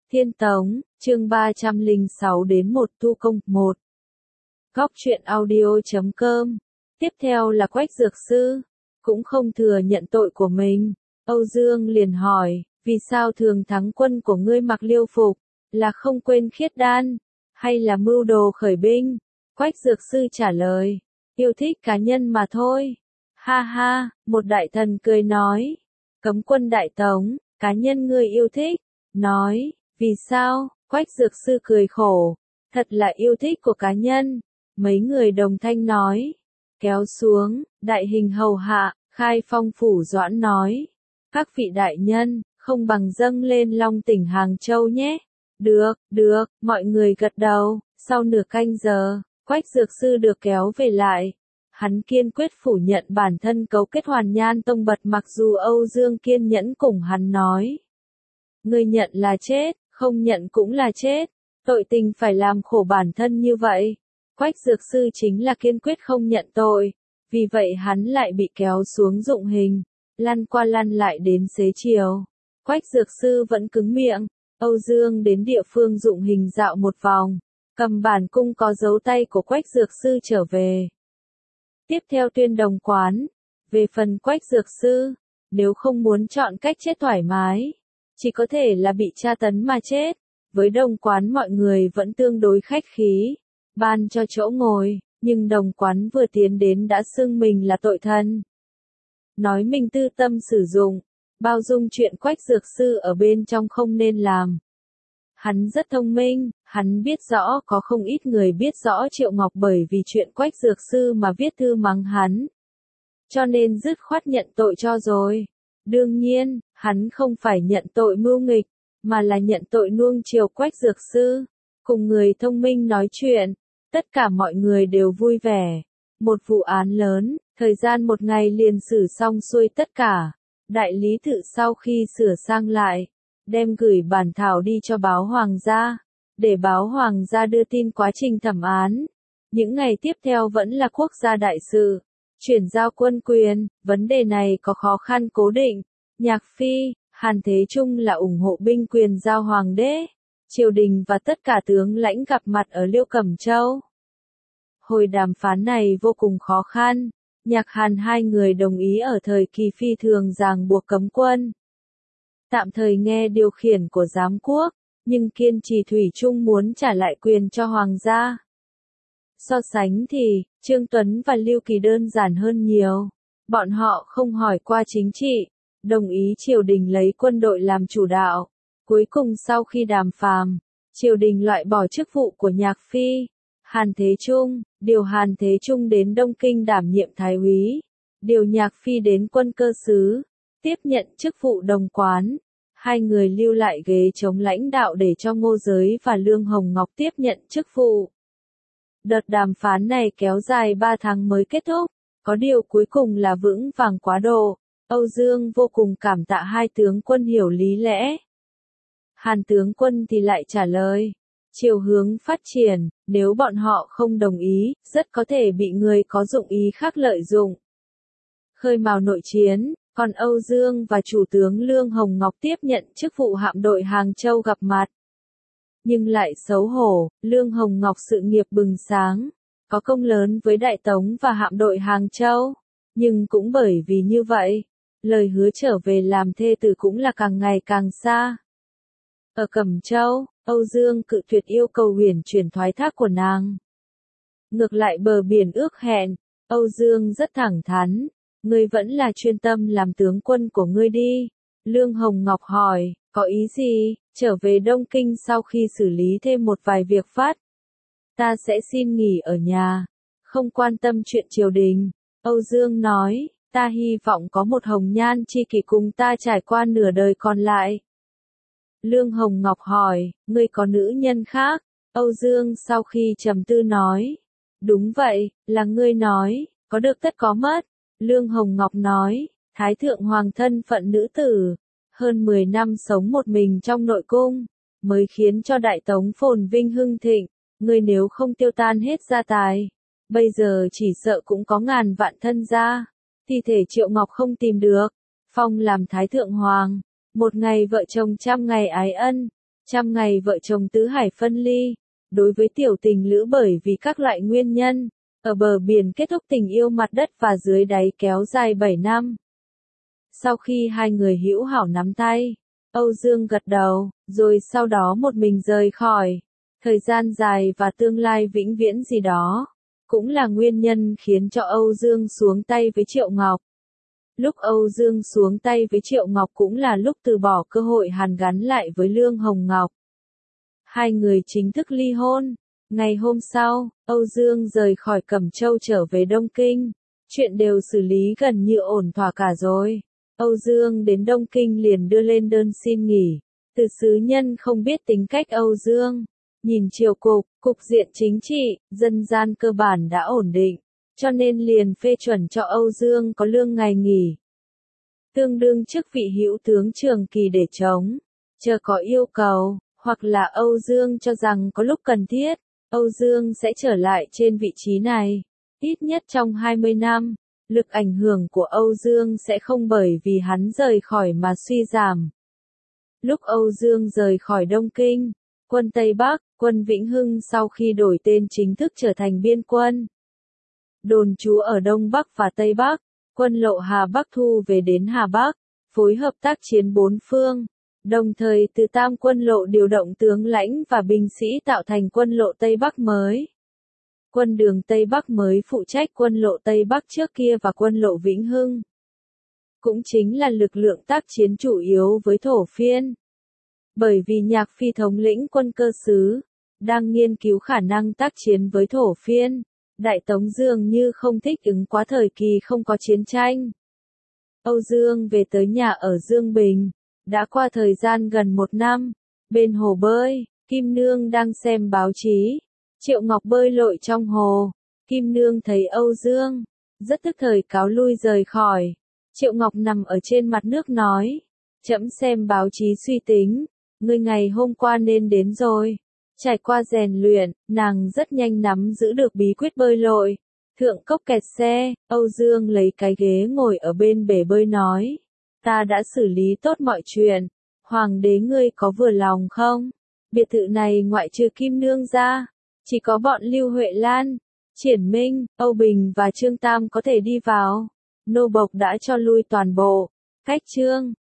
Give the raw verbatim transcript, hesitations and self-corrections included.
Thiên Tống, chương ba trăm lẻ sáu đến một tu công, một. Góc truyện audio chấm com. Tiếp theo là Quách Dược Sư, cũng không thừa nhận tội của mình. Âu Dương liền hỏi, vì sao thường thắng quân của ngươi mặc liêu phục, là không quên khiết đan, hay là mưu đồ khởi binh? Quách Dược Sư trả lời, yêu thích cá nhân mà thôi. Ha ha, một đại thần cười nói, cấm quân Đại Tống, cá nhân ngươi yêu thích. Nói, vì sao? Quách Dược Sư cười khổ, thật là yêu thích của cá nhân. Mấy người đồng thanh nói, kéo xuống, đại hình hầu hạ, Khai Phong Phủ Doãn nói, các vị đại nhân, không bằng dâng lên Long tỉnh Hàng Châu nhé. Được, được, mọi người gật đầu. Sau nửa canh giờ, Quách Dược Sư được kéo về lại. Hắn kiên quyết phủ nhận bản thân cấu kết Hoàn Nhan Tông Bật, mặc dù Âu Dương kiên nhẫn cùng hắn nói, ngươi nhận là chết, không nhận cũng là chết, tội tình phải làm khổ bản thân như vậy. Quách Dược Sư chính là kiên quyết không nhận tội, vì vậy hắn lại bị kéo xuống dụng hình, lăn qua lăn lại đến xế chiều. Quách Dược Sư vẫn cứng miệng. Âu Dương đến địa phương dụng hình dạo một vòng, cầm bản cung có dấu tay của Quách Dược Sư trở về. Tiếp theo tuyên đồng quán. Về phần Quách Dược Sư, nếu không muốn chọn cách chết thoải mái, chỉ có thể là bị tra tấn mà chết. Với đồng quán mọi người vẫn tương đối khách khí, ban cho chỗ ngồi, nhưng đồng quán vừa tiến đến đã xưng mình là tội thần. Nói mình tư tâm sử dụng, bao dung chuyện Quách Dược Sư ở bên trong không nên làm. Hắn rất thông minh, hắn biết rõ có không ít người biết rõ Triệu Ngọc bởi vì chuyện Quách Dược Sư mà viết thư mắng hắn, cho nên dứt khoát nhận tội cho rồi. Đương nhiên, hắn không phải nhận tội mưu nghịch, mà là nhận tội nuông chiều Quách Dược Sư. Cùng người thông minh nói chuyện, tất cả mọi người đều vui vẻ. Một vụ án lớn, thời gian một ngày liền xử xong xuôi tất cả. Đại lý tự sau khi sửa sang lại, đem gửi bản thảo đi cho báo hoàng gia, để báo hoàng gia đưa tin quá trình thẩm án. Những ngày tiếp theo vẫn là quốc gia đại sự, chuyển giao quân quyền, vấn đề này có khó khăn cố định. Nhạc Phi, Hàn Thế Trung là ủng hộ binh quyền giao hoàng đế. Triều đình và tất cả tướng lãnh gặp mặt ở Liêu Cẩm Châu. Hồi đàm phán này vô cùng khó khăn. Nhạc Hàn hai người đồng ý ở thời kỳ phi thường ràng buộc cấm quân, tạm thời nghe điều khiển của giám quốc, nhưng kiên trì thủy chung muốn trả lại quyền cho hoàng gia. So sánh thì, Trương Tuấn và Lưu Kỳ đơn giản hơn nhiều. Bọn họ không hỏi qua chính trị, đồng ý triều đình lấy quân đội làm chủ đạo. Cuối cùng sau khi đàm phán, triều đình loại bỏ chức vụ của Nhạc Phi, Hàn Thế Trung, điều Hàn Thế Trung đến Đông Kinh đảm nhiệm thái úy, điều Nhạc Phi đến quân cơ sứ, tiếp nhận chức vụ đồng quán. Hai người lưu lại ghế chống lãnh đạo để cho Ngô Giới và Lương Hồng Ngọc tiếp nhận chức vụ. Đợt đàm phán này kéo dài ba tháng mới kết thúc, có điều cuối cùng là vững vàng quá độ. Âu Dương vô cùng cảm tạ hai tướng quân hiểu lý lẽ. Hàn tướng quân thì lại trả lời, chiều hướng phát triển, nếu bọn họ không đồng ý, rất có thể bị người có dụng ý khác lợi dụng, khơi mào nội chiến. Còn Âu Dương và chủ tướng Lương Hồng Ngọc tiếp nhận chức vụ hạm đội Hàng Châu gặp mặt. Nhưng lại xấu hổ, Lương Hồng Ngọc sự nghiệp bừng sáng, có công lớn với Đại Tống và hạm đội Hàng Châu. Nhưng cũng bởi vì như vậy, lời hứa trở về làm thê tử cũng là càng ngày càng xa. Ở Cẩm Châu, Âu Dương cự tuyệt yêu cầu huyền chuyển thoái thác của nàng. Ngược lại bờ biển ước hẹn, Âu Dương rất thẳng thắn. Ngươi vẫn là chuyên tâm làm tướng quân của ngươi đi. Lương Hồng Ngọc hỏi, có ý gì? Trở về Đông Kinh sau khi xử lý thêm một vài việc phát, ta sẽ xin nghỉ ở nhà, không quan tâm chuyện triều đình. Âu Dương nói, ta hy vọng có một hồng nhan chi kỷ cùng ta trải qua nửa đời còn lại. Lương Hồng Ngọc hỏi, ngươi có nữ nhân khác? Âu Dương sau khi trầm tư nói, đúng vậy, là ngươi nói, có được tất có mất. Lương Hồng Ngọc nói, Thái thượng hoàng thân phận nữ tử, hơn mười năm sống một mình trong nội cung, mới khiến cho Đại Tống phồn vinh hưng thịnh. Ngươi nếu không tiêu tan hết gia tài, bây giờ chỉ sợ cũng có ngàn vạn thân gia, thi thể Triệu Ngọc không tìm được. Phong làm Thái thượng hoàng, một ngày vợ chồng trăm ngày ái ân, Trăm ngày vợ chồng tứ hải phân ly, đối với tiểu tình lữ bởi vì các loại nguyên nhân, ở bờ biển kết thúc tình yêu mặt đất và dưới đáy kéo dài bảy năm. Sau khi hai người hữu hảo nắm tay, Âu Dương gật đầu, rồi sau đó một mình rời khỏi. Thời gian dài và tương lai vĩnh viễn gì đó, cũng là nguyên nhân khiến cho Âu Dương xuống tay với Triệu Ngọc. Lúc Âu Dương xuống tay với Triệu Ngọc cũng là lúc từ bỏ cơ hội hàn gắn lại với Lương Hồng Ngọc. Hai người chính thức ly hôn. Ngày hôm sau, Âu Dương rời khỏi Cẩm Châu trở về Đông Kinh. Chuyện đều xử lý gần như ổn thỏa cả rồi. Âu Dương đến Đông Kinh liền đưa lên đơn xin nghỉ. Từ sứ nhân không biết tính cách Âu Dương. Nhìn triều cục, cục diện chính trị, dân gian cơ bản đã ổn định, cho nên liền phê chuẩn cho Âu Dương có lương ngày nghỉ. Tương đương chức vị hữu tướng trường kỳ để chống, chờ có yêu cầu, hoặc là Âu Dương cho rằng có lúc cần thiết, Âu Dương sẽ trở lại trên vị trí này. Ít nhất trong hai mươi năm, lực ảnh hưởng của Âu Dương sẽ không bởi vì hắn rời khỏi mà suy giảm. Lúc Âu Dương rời khỏi Đông Kinh, quân Tây Bắc, quân Vĩnh Hưng sau khi đổi tên chính thức trở thành biên quân. Đồn trú ở Đông Bắc và Tây Bắc, quân lộ Hà Bắc thu về đến Hà Bắc, phối hợp tác chiến bốn phương, đồng thời từ Tam quân lộ điều động tướng lãnh và binh sĩ tạo thành quân lộ Tây Bắc mới. Quân đường Tây Bắc mới phụ trách quân lộ Tây Bắc trước kia và quân lộ Vĩnh Hưng. Cũng chính là lực lượng tác chiến chủ yếu với Thổ Phiên. Bởi vì Nhạc Phi thống lĩnh quân cơ sứ, đang nghiên cứu khả năng tác chiến với Thổ Phiên, Đại Tống dường như không thích ứng quá thời kỳ không có chiến tranh. Âu Dương về tới nhà ở Dương Bình, đã qua thời gian gần một năm, bên hồ bơi, Kim Nương đang xem báo chí, Triệu Ngọc bơi lội trong hồ, Kim Nương thấy Âu Dương, rất tức thời cáo lui rời khỏi. Triệu Ngọc nằm ở trên mặt nước nói, trẫm xem báo chí suy tính, ngươi ngày hôm qua nên đến rồi. Trải qua rèn luyện, nàng rất nhanh nắm giữ được bí quyết bơi lội. Thượng cốc kẹt xe, Âu Dương lấy cái ghế ngồi ở bên bể bơi nói, ta đã xử lý tốt mọi chuyện, hoàng đế ngươi có vừa lòng không? Biệt thự này ngoại trừ Kim Nương ra, chỉ có bọn Lưu Huệ Lan, Triển Minh, Âu Bình và Trương Tam có thể đi vào. Nô bộc đã cho lui toàn bộ. Cách Trương